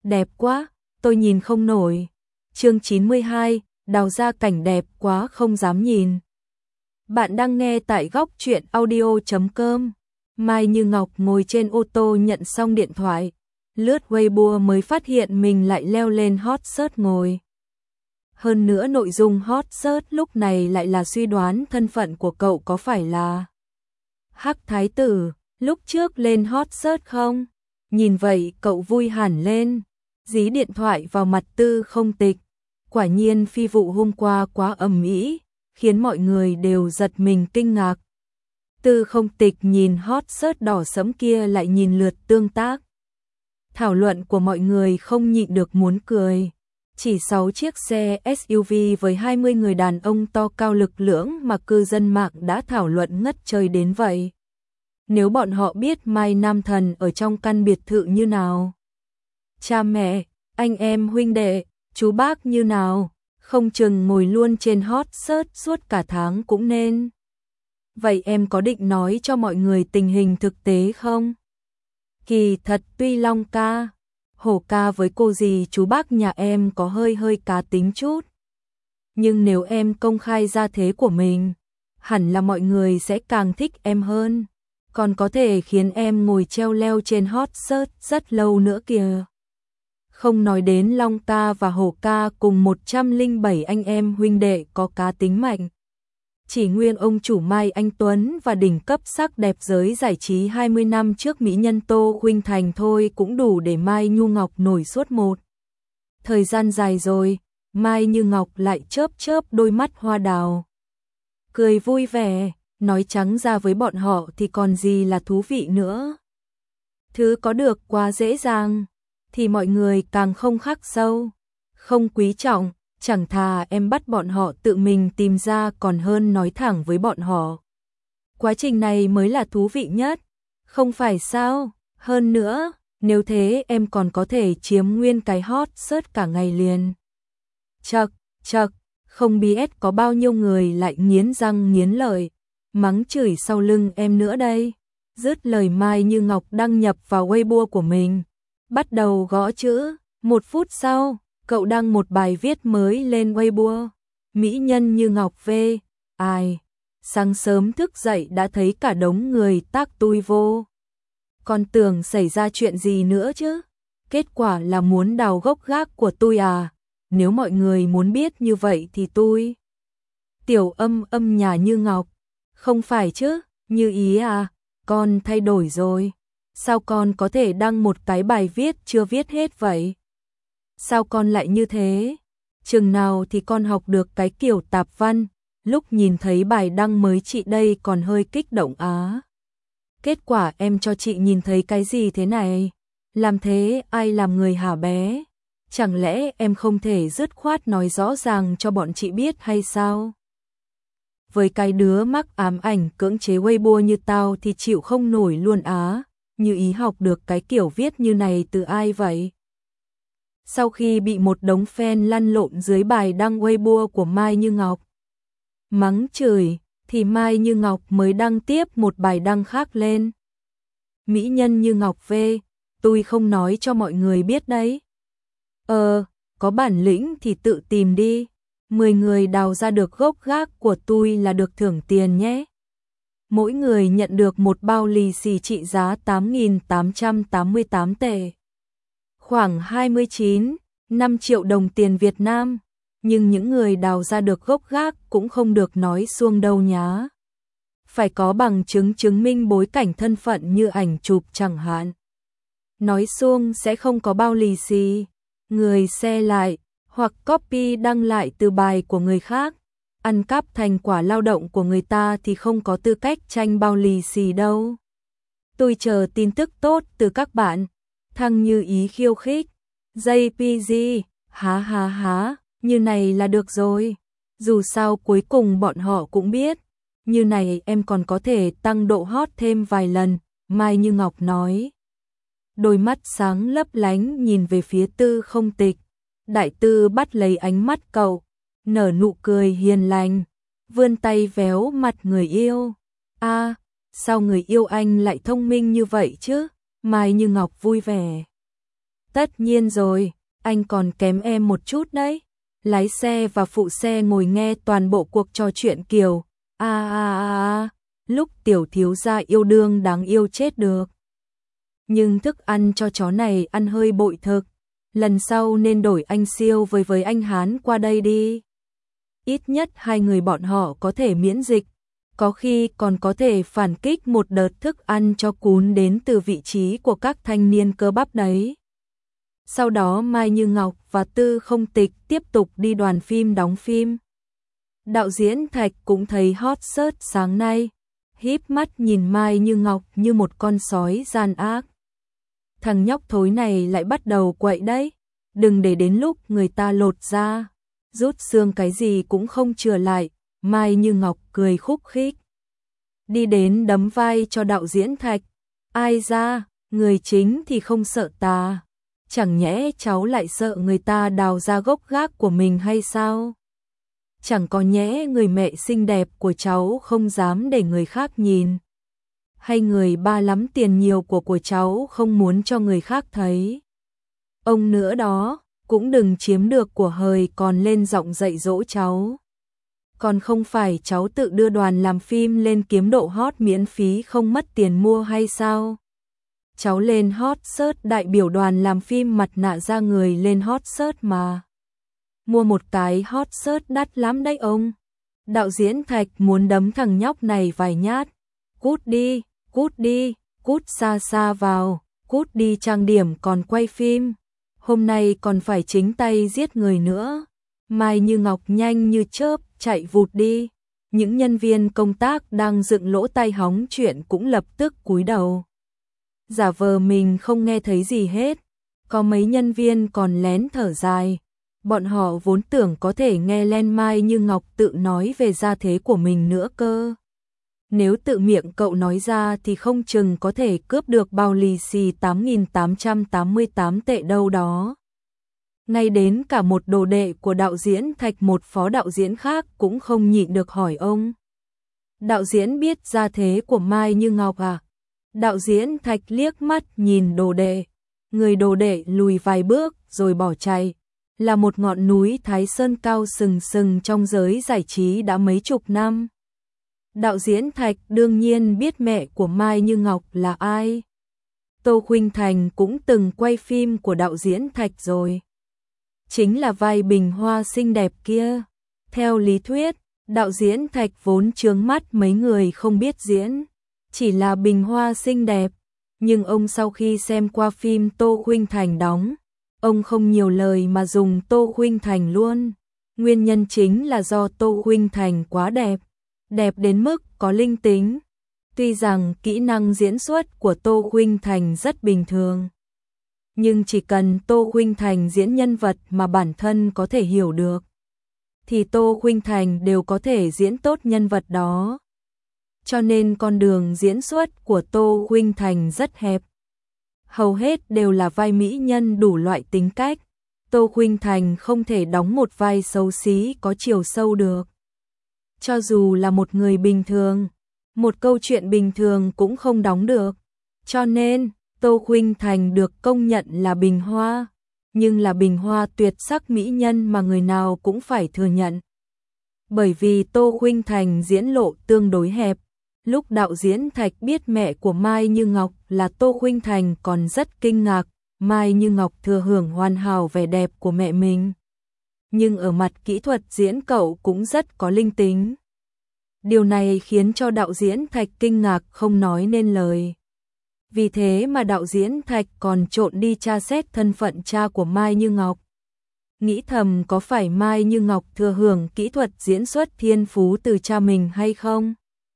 Đẹp quá, tôi nhìn không nổi. Chương 92, đào ra cảnh đẹp quá không dám nhìn. Bạn đang nghe tại góc truyện audio.com. Mai Như Ngọc ngồi trên ô tô nhận xong điện thoại, lướt Weibo mới phát hiện mình lại leo lên hot search ngồi. Hơn nữa nội dung hot search lúc này lại là suy đoán thân phận của cậu có phải là Hắc Thái Tử, lúc trước lên hot search không? Nhìn vậy cậu vui hẳn lên, dí điện thoại vào mặt Tư Không Tịch. Quả nhiên phi vụ hôm qua quá ầm ĩ, khiến mọi người đều giật mình kinh ngạc. Tư Không Tịch nhìn hot search đỏ sẫm kia lại nhìn lượt tương tác. Thảo luận của mọi người không nhịn được muốn cười. Chỉ 6 chiếc xe SUV với 20 người đàn ông to cao lực lưỡng mà cư dân mạng đã thảo luận ngất trời đến vậy. Nếu bọn họ biết Mai Nam Thần ở trong căn biệt thự như nào, cha mẹ, anh em huynh đệ, chú bác như nào, không chừng ngồi luôn trên hot search suốt cả tháng cũng nên. Vậy em có định nói cho mọi người tình hình thực tế không? Kỳ thật tuy Long ca, Hổ ca với cô dì chú bác nhà em có hơi cá tính chút. Nhưng nếu em công khai ra thế của mình, hẳn là mọi người sẽ càng thích em hơn. Còn có thể khiến em ngồi treo leo trên hot search rất lâu nữa kìa. Không nói đến Long ca và Hổ ca cùng 107 anh em huynh đệ có cá tính mạnh. Chỉ nguyên ông chủ Mai Anh Tuấn và đỉnh cấp sắc đẹp giới giải trí 20 năm trước mỹ nhân Tô Khuynh Thành thôi cũng đủ để Mai Như Ngọc nổi suốt một thời gian dài rồi. Mai Như Ngọc lại chớp chớp đôi mắt hoa đào, cười vui vẻ, nói trắng ra với bọn họ thì còn gì là thú vị nữa. Thứ có được quá dễ dàng thì mọi người càng không khắc sâu, không quý trọng. Chẳng thà em bắt bọn họ tự mình tìm ra còn hơn nói thẳng với bọn họ. Quá trình này mới là thú vị nhất, không phải sao? Hơn nữa, nếu thế em còn có thể chiếm nguyên cái hot search cả ngày liền. Chậc, không biết có bao nhiêu người lại nghiến răng nghiến lợi, mắng chửi sau lưng em nữa đây. Dứt lời Mai Như Ngọc đăng nhập vào Weibo của mình, bắt đầu gõ chữ. 1 phút sau, cậu đăng một bài viết mới lên Weibo. Mỹ nhân Như Ngọc V. Ai? Sáng sớm thức dậy đã thấy cả đống người tác tui vô. Còn tưởng xảy ra chuyện gì nữa chứ? Kết quả là muốn đào gốc gác của tôi à? Nếu mọi người muốn biết như vậy thì tôi. Tiểu âm nhà Như Ngọc. Không phải chứ, Như ý à, con thay đổi rồi. Sao con có thể đăng một cái bài viết chưa viết hết vậy? Sao con lại như thế? Chừng nào thì con học được cái kiểu tạp văn, lúc nhìn thấy bài đăng mới chị đây còn hơi kích động á. Kết quả em cho chị nhìn thấy cái gì thế này? Làm thế ai làm người hả bé? Chẳng lẽ em không thể dứt khoát nói rõ ràng cho bọn chị biết hay sao? Với cái đứa mắc ám ảnh cưỡng chế Weibo như tao thì chịu không nổi luôn á. Như ý học được cái kiểu viết như này từ ai vậy? Sau khi bị một đống fan lăn lộn dưới bài đăng Weibo của Mai Như Ngọc mắng chửi, thì Mai Như Ngọc mới đăng tiếp một bài đăng khác lên. Mỹ nhân Như Ngọc V. Tôi không nói cho mọi người biết đấy. Có bản lĩnh thì tự tìm đi. 10 người đào ra được gốc gác của tôi là được thưởng tiền nhé. Mỗi người nhận được một bao lì xì trị giá 8.888 tệ. Khoảng 29,5 triệu đồng tiền Việt Nam, nhưng những người đào ra được gốc gác cũng không được nói suông đâu nhá. Phải có bằng chứng chứng minh bối cảnh thân phận như ảnh chụp chẳng hạn. Nói suông sẽ không có bao lì xì, người share lại hoặc copy đăng lại từ bài của người khác, ăn cắp thành quả lao động của người ta thì không có tư cách tranh bao lì xì đâu. Tôi chờ tin tức tốt từ các bạn. Thằng Như ý khiêu khích. JPG, há, như này là được rồi. Dù sao cuối cùng bọn họ cũng biết. Như này em còn có thể tăng độ hot thêm vài lần, Mai Như Ngọc nói. Đôi mắt sáng lấp lánh nhìn về phía Tư Không Tịch. Đại Tư bắt lấy ánh mắt cậu, nở nụ cười hiền lành, vươn tay véo mặt người yêu. Sao người yêu anh lại thông minh như vậy chứ? Mai Như Ngọc vui vẻ Tất nhiên rồi, anh còn kém em một chút đấy. Lái xe và phụ xe ngồi nghe toàn bộ cuộc trò chuyện kiểu lúc tiểu thiếu gia yêu đương đáng yêu chết được. Nhưng thức ăn cho chó này ăn hơi bội thực, lần sau nên đổi anh Siêu với anh Hán qua đây đi. Ít nhất hai người bọn họ có thể miễn dịch, có khi còn có thể phản kích một đợt thức ăn cho cún đến từ vị trí của các thanh niên cơ bắp đấy. Sau đó Mai Như Ngọc và Tư Không Tịch tiếp tục đi đoàn phim đóng phim. Đạo diễn Thạch cũng thấy hot search sáng nay, híp mắt nhìn Mai Như Ngọc như một con sói gian ác. Thằng nhóc thối này lại bắt đầu quậy đấy, đừng để đến lúc người ta lột ra, rút xương cái gì cũng không chừa lại. Mai Như Ngọc cười khúc khích, đi đến đấm vai cho đạo diễn Thạch. Ai ra, người chính thì không sợ ta, chẳng nhẽ cháu lại sợ người ta đào ra gốc gác của mình hay sao? Chẳng có nhẽ người mẹ xinh đẹp của cháu không dám để người khác nhìn, hay người ba lắm tiền nhiều của cháu không muốn cho người khác thấy? Ông nữa đó, cũng đừng chiếm được của hời còn lên giọng dạy dỗ cháu. Còn không phải cháu tự đưa đoàn làm phim lên kiếm độ hot miễn phí không mất tiền mua hay sao? Cháu lên hot search đại biểu đoàn làm phim mặt nạ ra người lên hot search mà. Mua một cái hot search đắt lắm đấy ông. Đạo diễn Thạch muốn đấm thằng nhóc này vài nhát. Cút đi, cút xa xa vào, cút đi trang điểm còn quay phim. Hôm nay còn phải chính tay giết người nữa. Mai Như Ngọc nhanh như chớp chạy vụt đi. Những nhân viên công tác đang dựng lỗ tai hóng chuyện cũng lập tức cúi đầu, giả vờ mình không nghe thấy gì hết. Có mấy nhân viên còn lén thở dài, bọn họ vốn tưởng có thể nghe lên Mai Như Ngọc tự nói về gia thế của mình nữa cơ. Nếu tự miệng cậu nói ra thì không chừng có thể cướp được bao lì xì 8.888 tệ đâu đó. Ngay đến cả một đồ đệ của đạo diễn Thạch, một phó đạo diễn khác cũng không nhịn được hỏi ông. Đạo diễn biết gia thế của Mai Như Ngọc à? Đạo diễn Thạch liếc mắt nhìn đồ đệ. Người đồ đệ lùi vài bước rồi bỏ chạy. Là một ngọn núi Thái Sơn cao sừng sừng trong giới giải trí đã mấy chục năm. Đạo diễn Thạch đương nhiên biết mẹ của Mai Như Ngọc là ai. Tô Khuynh Thành cũng từng quay phim của đạo diễn Thạch rồi. Chính là vai Bình Hoa xinh đẹp kia. Theo lý thuyết, đạo diễn Thạch vốn chướng mắt mấy người không biết diễn, chỉ là Bình Hoa xinh đẹp. Nhưng ông sau khi xem qua phim Tô Khuynh Thành đóng, ông không nhiều lời mà dùng Tô Khuynh Thành luôn. Nguyên nhân chính là do Tô Khuynh Thành quá đẹp, đẹp đến mức có linh tính. Tuy rằng kỹ năng diễn xuất của Tô Khuynh Thành rất bình thường, nhưng chỉ cần Tô Khuynh Thành diễn nhân vật mà bản thân có thể hiểu được, thì Tô Khuynh Thành đều có thể diễn tốt nhân vật đó. Cho nên con đường diễn xuất của Tô Khuynh Thành rất hẹp. Hầu hết đều là vai mỹ nhân đủ loại tính cách. Tô Khuynh Thành không thể đóng một vai xấu xí có chiều sâu được. Cho dù là một người bình thường, một câu chuyện bình thường cũng không đóng được. Cho nên, Tô Khuynh Thành được công nhận là Bình Hoa, nhưng là Bình Hoa tuyệt sắc mỹ nhân mà người nào cũng phải thừa nhận. Bởi vì Tô Khuynh Thành diễn lộ tương đối hẹp, lúc đạo diễn Thạch biết mẹ của Mai Như Ngọc là Tô Khuynh Thành còn rất kinh ngạc. Mai Như Ngọc thừa hưởng hoàn hảo vẻ đẹp của mẹ mình, nhưng ở mặt kỹ thuật diễn cậu cũng rất có linh tính. Điều này khiến cho đạo diễn Thạch kinh ngạc không nói nên lời. Vì thế mà đạo diễn Thạch còn trộn đi tra xét thân phận cha của Mai Như Ngọc. Nghĩ thầm có phải Mai Như Ngọc thừa hưởng kỹ thuật diễn xuất thiên phú từ cha mình hay không?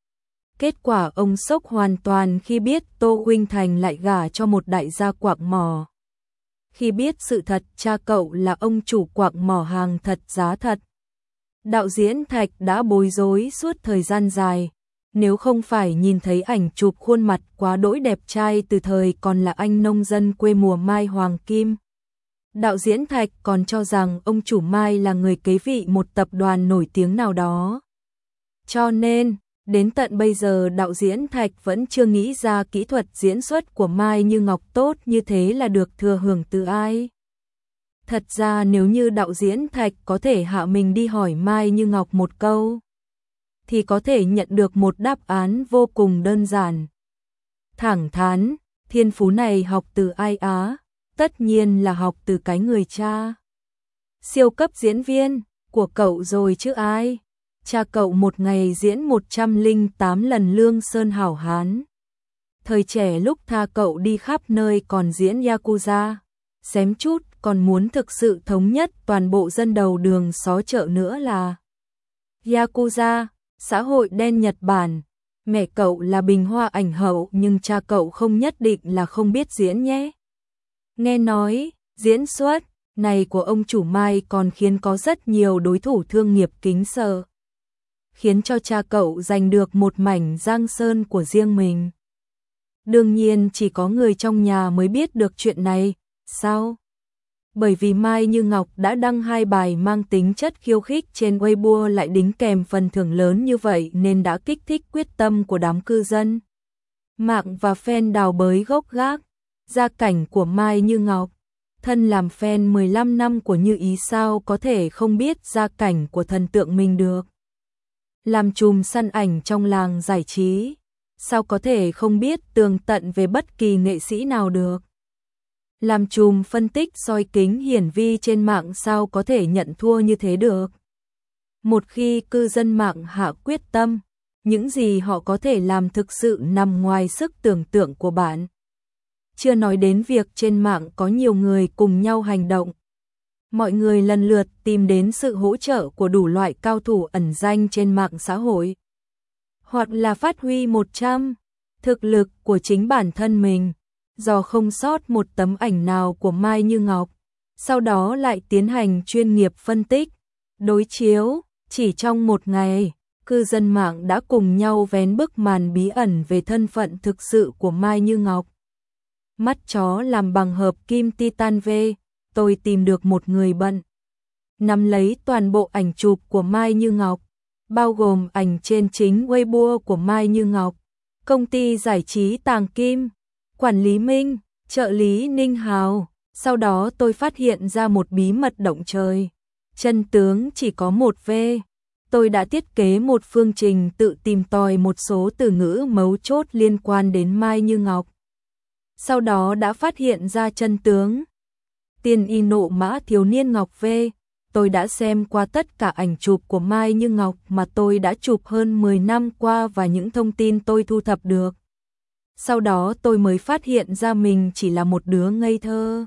Kết quả ông sốc hoàn toàn khi biết Tô Khuynh Thành lại gả cho một đại gia quạng mỏ. Khi biết sự thật cha cậu là ông chủ quạng mỏ hàng thật giá thật, đạo diễn Thạch đã bối rối suốt thời gian dài. Nếu không phải nhìn thấy ảnh chụp khuôn mặt quá đỗi đẹp trai từ thời còn là anh nông dân quê mùa Mai Hoàng Kim, đạo diễn Thạch còn cho rằng ông chủ Mai là người kế vị một tập đoàn nổi tiếng nào đó. Cho nên, Đến tận bây giờ đạo diễn Thạch vẫn chưa nghĩ ra kỹ thuật diễn xuất của Mai Như Ngọc tốt như thế là được thừa hưởng từ ai. Thật ra nếu như đạo diễn Thạch có thể hạ mình đi hỏi Mai Như Ngọc một câu, thì có thể nhận được một đáp án vô cùng đơn giản. Thẳng thắn, thiên phú này học từ ai á? Tất nhiên là học từ cái người cha. Siêu cấp diễn viên của cậu rồi chứ ai. Cha cậu một ngày diễn 108 lần Lương Sơn Hảo Hán. Thời trẻ lúc tha cậu đi khắp nơi còn diễn Yakuza. Xém chút còn muốn thực sự thống nhất toàn bộ dân đầu đường xó chợ nữa là Yakuza, xã hội đen Nhật Bản. Mẹ cậu là bình hoa ảnh hậu nhưng cha cậu không nhất định là không biết diễn nhé. Nghe nói, diễn xuất này của ông chủ Mai còn khiến có rất nhiều đối thủ thương nghiệp kính sợ, khiến cho cha cậu giành được một mảnh giang sơn của riêng mình. Đương nhiên chỉ có người trong nhà mới biết được chuyện này. Sao? Bởi vì Mai Như Ngọc đã đăng 2 bài mang tính chất khiêu khích trên Weibo lại đính kèm phần thưởng lớn như vậy nên đã kích thích quyết tâm của đám cư dân mạng và fan đào bới gốc gác. Gia cảnh của Mai Như Ngọc, thân làm fan 15 năm của Như Ý sao có thể không biết gia cảnh của thần tượng mình được. Làm chùm săn ảnh trong làng giải trí, sao có thể không biết tường tận về bất kỳ nghệ sĩ nào được. Làm chùm phân tích soi kính hiển vi trên mạng sao có thể nhận thua như thế được. Một khi cư dân mạng hạ quyết tâm, những gì họ có thể làm thực sự nằm ngoài sức tưởng tượng của bạn. Chưa nói đến việc trên mạng có nhiều người cùng nhau hành động. Mọi người lần lượt tìm đến sự hỗ trợ của đủ loại cao thủ ẩn danh trên mạng xã hội. Hoặc là phát huy 100% thực lực của chính bản thân mình, do không sót một tấm ảnh nào của Mai Như Ngọc. Sau đó lại tiến hành chuyên nghiệp phân tích, đối chiếu. Chỉ trong một ngày, cư dân mạng đã cùng nhau vén bức màn bí ẩn về thân phận thực sự của Mai Như Ngọc. Mắt chó làm bằng hợp kim titan V, tôi tìm được một người bận nắm lấy toàn bộ ảnh chụp của Mai Như Ngọc, bao gồm ảnh trên chính Weibo của Mai Như Ngọc, công ty giải trí Tàng Kim, quản lý Minh, trợ lý Ninh Hào. Sau đó tôi phát hiện ra một bí mật động trời. Chân tướng chỉ có một V. Tôi đã thiết kế một phương trình tự tìm tòi một số từ ngữ mấu chốt liên quan đến Mai Như Ngọc. Sau đó đã phát hiện ra chân tướng. Tiên y nộ mã thiếu niên Ngọc V. Tôi đã xem qua tất cả ảnh chụp của Mai Như Ngọc mà tôi đã chụp hơn 10 năm qua và những thông tin tôi thu thập được. Sau đó tôi mới phát hiện ra mình chỉ là một đứa ngây thơ.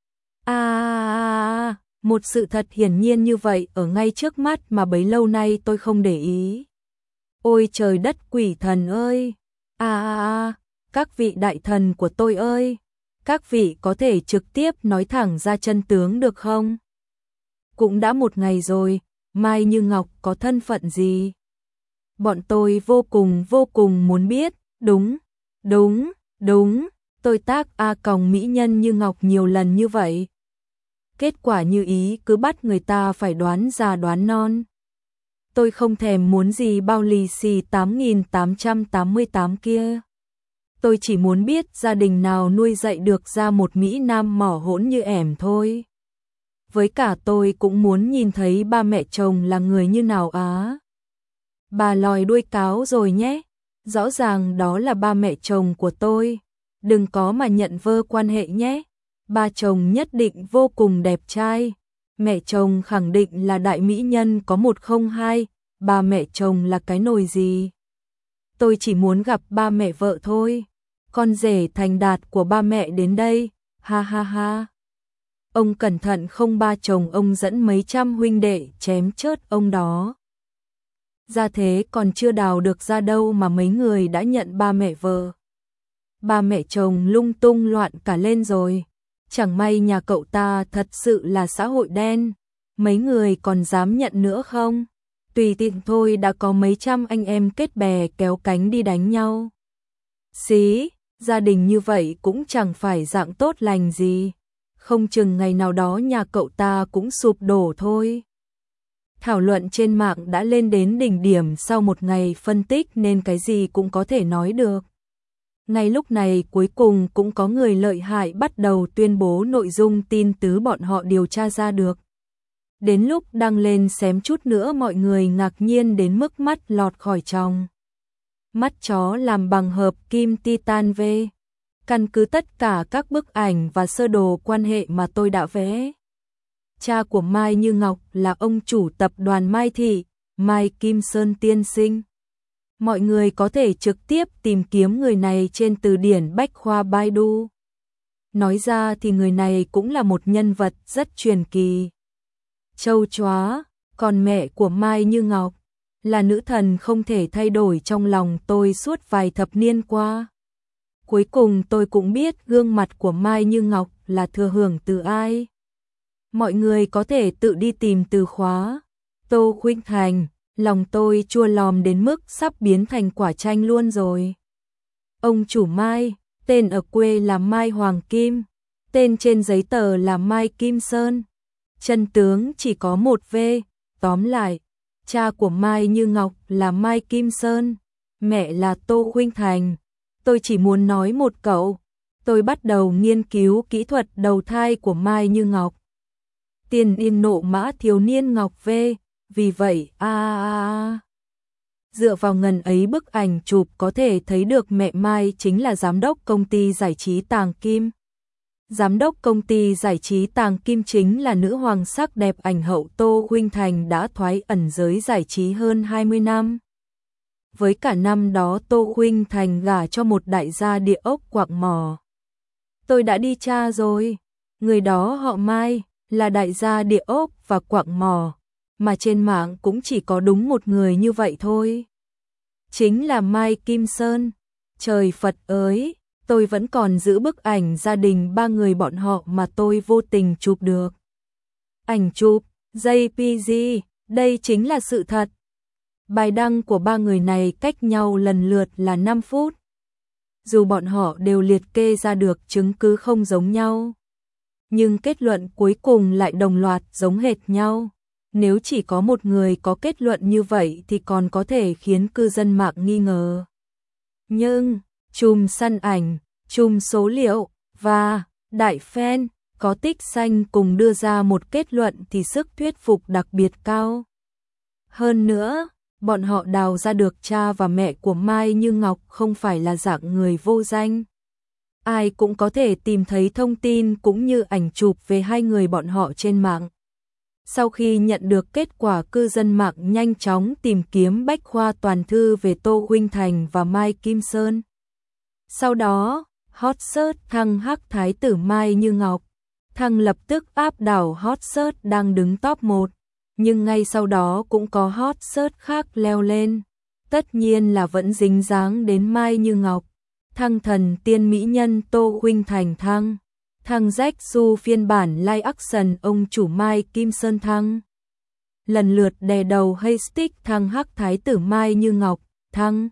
Một sự thật hiển nhiên như vậy ở ngay trước mắt mà bấy lâu nay tôi không để ý. Ôi trời đất quỷ thần ơi! Các vị đại thần của tôi ơi! Các vị có thể trực tiếp nói thẳng ra chân tướng được không? Cũng đã một ngày rồi, Mai Như Ngọc có thân phận gì? Bọn tôi vô cùng muốn biết. Đúng, tôi tác mỹ nhân Như Ngọc nhiều lần như vậy. Kết quả Như Ý cứ bắt người ta phải đoán già đoán non. Tôi không thèm muốn gì bao lì xì 8.888 kia. Tôi chỉ muốn biết gia đình nào nuôi dạy được ra một Mỹ Nam mỏ hỗn như ẻm thôi. Với cả tôi cũng muốn nhìn thấy ba mẹ chồng là người như nào á. Bà lòi đuôi cáo rồi nhé. Rõ ràng đó là ba mẹ chồng của tôi. Đừng có mà nhận vơ quan hệ nhé. Ba chồng nhất định vô cùng đẹp trai. Mẹ chồng khẳng định là đại mỹ nhân có 102. Ba mẹ chồng là cái nồi gì? Tôi chỉ muốn gặp ba mẹ vợ thôi. Con rể thành đạt của ba mẹ đến đây. Ha ha ha. Ông cẩn thận không ba chồng ông dẫn mấy trăm huynh đệ chém chớt ông đó. Ra thế còn chưa đào được ra đâu mà mấy người đã nhận ba mẹ vợ. Ba mẹ chồng lung tung loạn cả lên rồi. Chẳng may nhà cậu ta thật sự là xã hội đen. Mấy người còn dám nhận nữa không? Tùy tiện thôi đã có mấy trăm anh em kết bè kéo cánh đi đánh nhau. Xí, gia đình như vậy cũng chẳng phải dạng tốt lành gì. Không chừng ngày nào đó nhà cậu ta cũng sụp đổ thôi. Thảo luận trên mạng đã lên đến đỉnh điểm sau một ngày phân tích nên cái gì cũng có thể nói được. Ngay lúc này cuối cùng cũng có người lợi hại bắt đầu tuyên bố nội dung tin tứ bọn họ điều tra ra được. Đến lúc đăng lên xém chút nữa mọi người ngạc nhiên đến mức mắt lọt khỏi tròng. Mắt chó làm bằng hợp kim titan V. Căn cứ tất cả các bức ảnh và sơ đồ quan hệ mà tôi đã vẽ. Cha của Mai Như Ngọc là ông chủ tập đoàn Mai Thị, Mai Kim Sơn tiên sinh. Mọi người có thể trực tiếp tìm kiếm người này trên từ điển Bách khoa Baidu. Nói ra thì người này cũng là một nhân vật rất truyền kỳ. Châu chóa, còn mẹ của Mai Như Ngọc là nữ thần không thể thay đổi trong lòng tôi suốt vài thập niên qua. Cuối cùng tôi cũng biết gương mặt của Mai Như Ngọc là thừa hưởng từ ai. Mọi người có thể tự đi tìm từ khóa. Tô Khuynh Thành, lòng tôi chua lòm đến mức sắp biến thành quả chanh luôn rồi. Ông chủ Mai, tên ở quê là Mai Hoàng Kim, tên trên giấy tờ là Mai Kim Sơn. Chân tướng chỉ có một V, tóm lại, cha của Mai Như Ngọc là Mai Kim Sơn, mẹ là Tô Khuynh Thành. Tôi chỉ muốn nói một câu, tôi bắt đầu nghiên cứu kỹ thuật đầu thai của Mai Như Ngọc. Tiền yên nộ mã thiếu niên Ngọc V, vì vậy dựa vào ngần ấy bức ảnh chụp có thể thấy được mẹ Mai chính là giám đốc công ty giải trí Tàng Kim. Giám đốc công ty giải trí Tàng Kim chính là nữ hoàng sắc đẹp ảnh hậu Tô Khuynh Thành đã thoái ẩn giới giải trí hơn 20 năm. Với cả năm đó Tô Khuynh Thành gả cho một đại gia địa ốc quạng mỏ. Tôi đã đi tra rồi, người đó họ Mai, là đại gia địa ốc và quạng mỏ, mà trên mạng cũng chỉ có đúng một người như vậy thôi. Chính là Mai Kim Sơn. Trời Phật ơi, tôi vẫn còn giữ bức ảnh gia đình ba người bọn họ mà tôi vô tình chụp được. Ảnh chụp, JPG, đây chính là sự thật. Bài đăng của ba người này cách nhau lần lượt là 5 phút. Dù bọn họ đều liệt kê ra được chứng cứ không giống nhau, nhưng kết luận cuối cùng lại đồng loạt giống hệt nhau. Nếu chỉ có một người có kết luận như vậy thì còn có thể khiến cư dân mạng nghi ngờ. Nhưng, chùm săn ảnh, chùm số liệu và đại fan có tích xanh cùng đưa ra một kết luận thì sức thuyết phục đặc biệt cao. Hơn nữa, bọn họ đào ra được cha và mẹ của Mai Như Ngọc không phải là dạng người vô danh. Ai cũng có thể tìm thấy thông tin cũng như ảnh chụp về hai người bọn họ trên mạng. Sau khi nhận được kết quả, cư dân mạng nhanh chóng tìm kiếm bách khoa toàn thư về Tô Khuynh Thành và Mai Kim Sơn. Sau đó, hot search thăng hắc thái tử Mai Như Ngọc. Thăng lập tức áp đảo hot search đang đứng top 1. Nhưng ngay sau đó cũng có hot search khác leo lên. Tất nhiên là vẫn dính dáng đến Mai Như Ngọc. Thăng thần tiên mỹ nhân Tô Khuynh Thành thăng. Thăng Jacksu phiên bản live action ông chủ Mai Kim Sơn thăng. Lần lượt đè đầu hashtag thăng hắc thái tử Mai Như Ngọc thăng.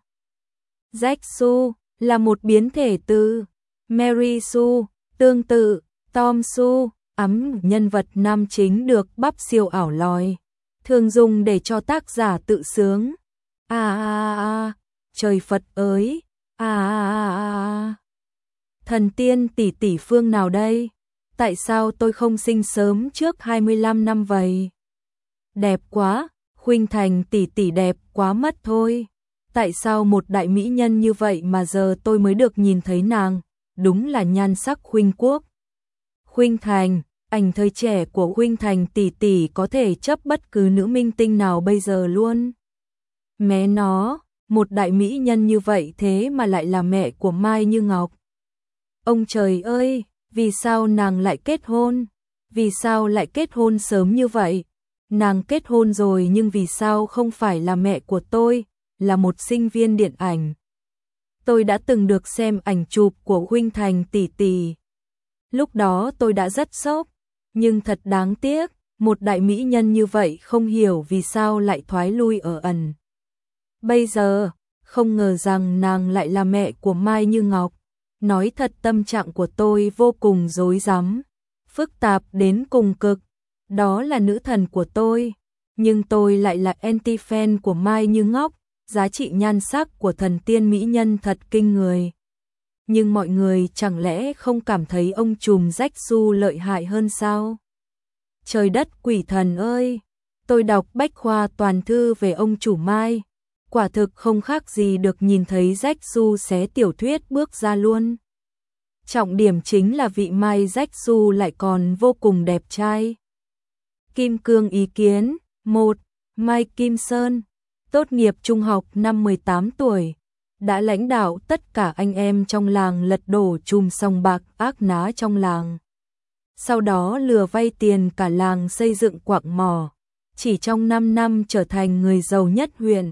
Jacksu là một biến thể từ Mary Sue, tương tự Tom Sue, nhân vật nam chính được bắp siêu ảo lòi, thường dùng để cho tác giả tự sướng. Trời Phật ơi, thần tiên tỷ tỷ phương nào đây? Tại sao tôi không sinh sớm trước 25 năm vậy? Đẹp quá, Khuynh Thành tỷ tỷ đẹp quá mất thôi. Tại sao một đại mỹ nhân như vậy mà giờ tôi mới được nhìn thấy nàng? Đúng là nhan sắc khuynh quốc. Khuynh Thành, ảnh thời trẻ của Khuynh Thành tỷ tỷ có thể chấp bất cứ nữ minh tinh nào bây giờ luôn. Mẹ nó, một đại mỹ nhân như vậy thế mà lại là mẹ của Mai Như Ngọc. Ông trời ơi, vì sao nàng lại kết hôn? Vì sao lại kết hôn sớm như vậy? Nàng kết hôn rồi nhưng vì sao không phải là mẹ của tôi, là một sinh viên điện ảnh. Tôi đã từng được xem ảnh chụp của Khuynh Thành tỷ tỷ. Lúc đó tôi đã rất sốc, nhưng thật đáng tiếc, một đại mỹ nhân như vậy không hiểu vì sao lại thoái lui ở ẩn. Bây giờ, không ngờ rằng nàng lại là mẹ của Mai Như Ngọc. Nói thật tâm trạng của tôi vô cùng rối rắm, phức tạp đến cùng cực. Đó là nữ thần của tôi, Nhưng tôi lại là anti-fan của Mai Như Ngọc, giá trị nhan sắc của thần tiên mỹ nhân thật kinh người. Nhưng mọi người chẳng lẽ không cảm thấy ông trùm rách su lợi hại hơn sao? Trời đất quỷ thần ơi! Tôi đọc bách khoa toàn thư về ông chủ Mai. Quả thực không khác gì được nhìn thấy rách su xé tiểu thuyết bước ra luôn. Trọng điểm chính là vị Mai rách su lại còn vô cùng đẹp trai. Kim cương ý kiến. 1. Mai Kim Sơn. Tốt nghiệp trung học năm 18 tuổi. Đã lãnh đạo tất cả anh em trong làng lật đổ chùm sòng bạc ác ná trong làng. Sau đó lừa vay tiền cả làng xây dựng quặng mỏ. Chỉ trong 5 năm trở thành người giàu nhất huyện.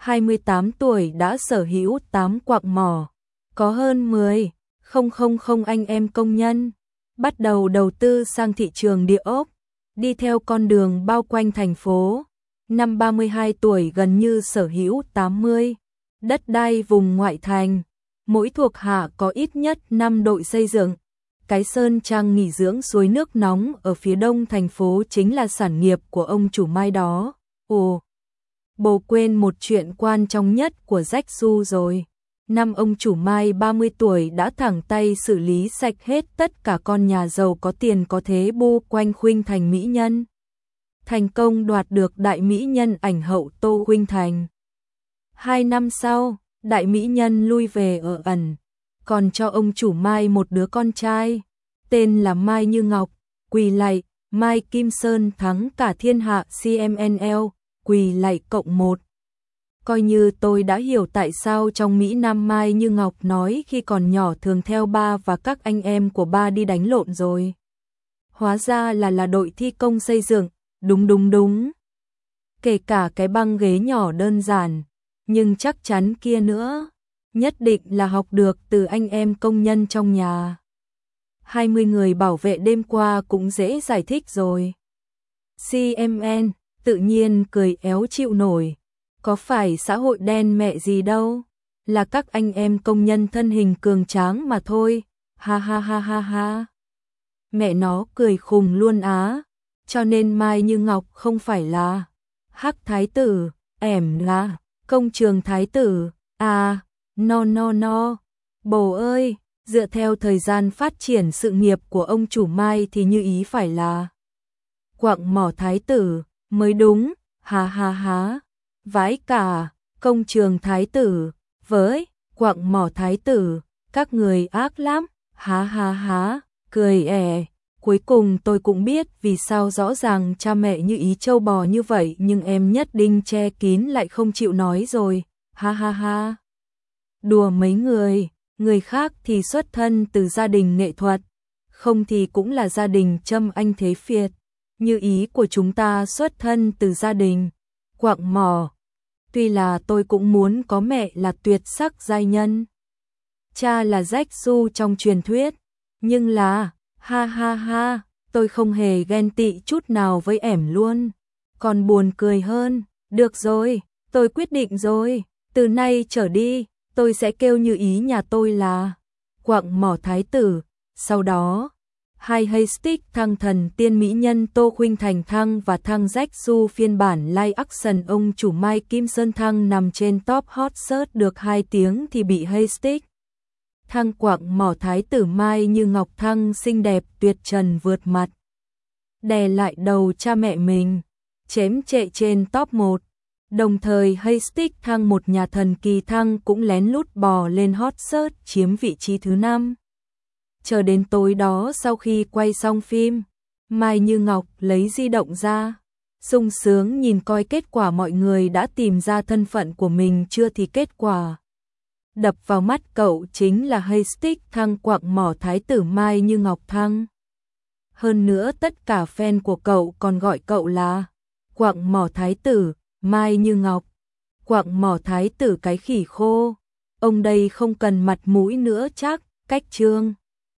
28 tuổi đã sở hữu 8 quặng mỏ. Có hơn 10,000 anh em công nhân. Bắt đầu đầu tư sang thị trường địa ốc. Đi theo con đường bao quanh thành phố. Năm 32 tuổi gần như sở hữu 80 đất đai vùng ngoại thành. Mỗi thuộc hạ có ít nhất 5 đội xây dựng. Cái sơn trang nghỉ dưỡng suối nước nóng ở phía đông thành phố chính là sản nghiệp của ông chủ Mai đó. Ồ, bồ quên một chuyện quan trọng nhất của Rách Su rồi. Năm ông chủ Mai 30 tuổi đã thẳng tay xử lý sạch hết tất cả con nhà giàu có tiền có thế bu quanh Khuynh Thành mỹ nhân. Thành công đoạt được đại mỹ nhân ảnh hậu Tô Khuynh Thành. 2 năm sau, đại mỹ nhân lui về ở ẩn, còn cho ông chủ Mai một đứa con trai, tên là Mai Như Ngọc. Quỳ lạy, Mai Kim Sơn thắng cả thiên hạ CMNL, quỳ lạy cộng 1. Coi như tôi đã hiểu tại sao trong Mỹ Nam Mai Như Ngọc nói khi còn nhỏ thường theo ba và các anh em của ba đi đánh lộn rồi. Hóa ra là đội thi công xây dựng, đúng. Kể cả cái băng ghế nhỏ đơn giản, nhưng chắc chắn kia nữa, nhất định là học được từ anh em công nhân trong nhà. 20 người bảo vệ đêm qua cũng dễ giải thích rồi. CMN tự nhiên cười éo chịu nổi. Có phải xã hội đen mẹ gì đâu, là các anh em công nhân thân hình cường tráng mà thôi. Ha ha ha ha ha. Mẹ nó cười khùng luôn á. Cho nên Mai Như Ngọc không phải là Hắc Thái Tử, ẻm là Công Trường Thái Tử. À, no. Bồ ơi, dựa theo thời gian phát triển sự nghiệp của ông chủ Mai thì như ý phải là Quặng Mỏ Thái Tử mới đúng. Ha ha ha. Vãi cả, Công Trường Thái Tử với Quặng Mỏ Thái Tử, các người ác lắm. Ha ha ha, cười ẻ. Cuối cùng tôi cũng biết vì sao rõ ràng cha mẹ như ý trâu bò như vậy nhưng em nhất định che kín lại không chịu nói rồi. Ha ha ha. Đùa mấy người khác thì xuất thân từ gia đình nghệ thuật, không thì cũng là gia đình Trâm Anh Thế Phiệt. Như ý của chúng ta xuất thân từ gia đình quặng mỏ. Tuy là tôi cũng muốn có mẹ là tuyệt sắc giai nhân, cha là rách su trong truyền thuyết, nhưng là ha ha ha, tôi không hề ghen tị chút nào với ẻm luôn. Còn buồn cười hơn, được rồi, tôi quyết định rồi, từ nay trở đi, tôi sẽ kêu như ý nhà tôi là Quặng Mỏ Thái Tử. Sau đó, hai haystick thăng thần tiên mỹ nhân Tô Khuynh Thành thăng và thăng rách su phiên bản live action ông chủ Mai Kim Sơn thăng nằm trên top hot search được 2 tiếng thì bị haystick thăng Quặng Mỏ Thái Tử Mai Như Ngọc thăng xinh đẹp tuyệt trần vượt mặt, đè lại đầu cha mẹ mình, chém trệ trên top 1. Đồng thời haystick thăng một nhà thần kỳ thăng cũng lén lút bò lên hot search chiếm vị trí thứ 5. Chờ đến tối đó sau khi quay xong phim, Mai Như Ngọc lấy di động ra, sung sướng nhìn coi kết quả mọi người đã tìm ra thân phận của mình chưa thì kết quả đập vào mắt cậu chính là haystick thăng Quặng Mỏ Thái Tử Mai Như Ngọc thăng. Hơn nữa tất cả fan của cậu còn gọi cậu là Quặng Mỏ Thái Tử Mai Như Ngọc. Quặng Mỏ Thái Tử cái khỉ khô, ông đây không cần mặt mũi nữa chắc, cách trương.